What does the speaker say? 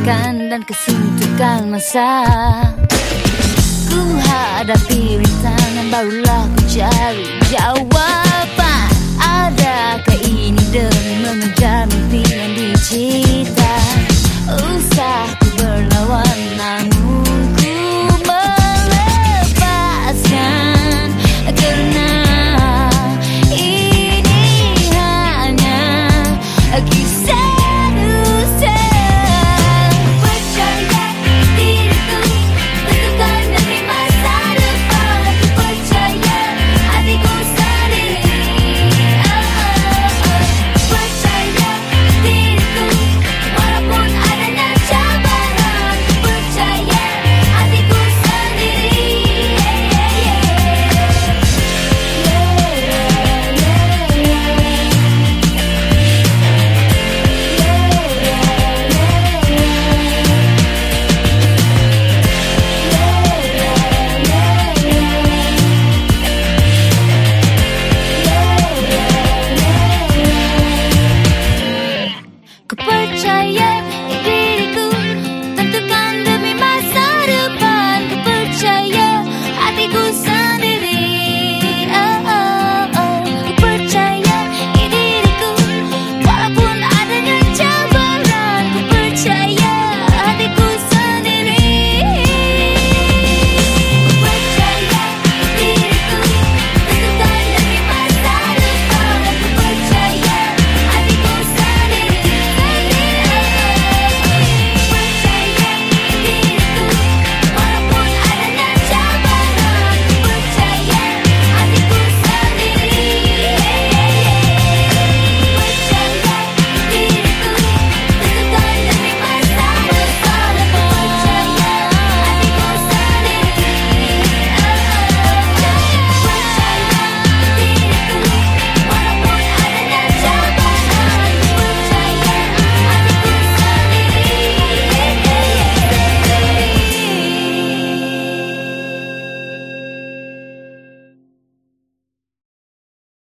kesesakan dan kesuntukan masa. Ku hadapi rintangan, barulah ku cari jawaban. Adakah ini demi mengejar mimpi yang dicita? Usah ku berlawan, namun ku melepaskan, karena ini hanya kisah dusta. Percaya diriku, tentukan demi masa depan. Aku percaya hatiku sendiri. Percaya diriku, walaupun adanya cabaran. Percaya hatiku sendiri. Ku percaya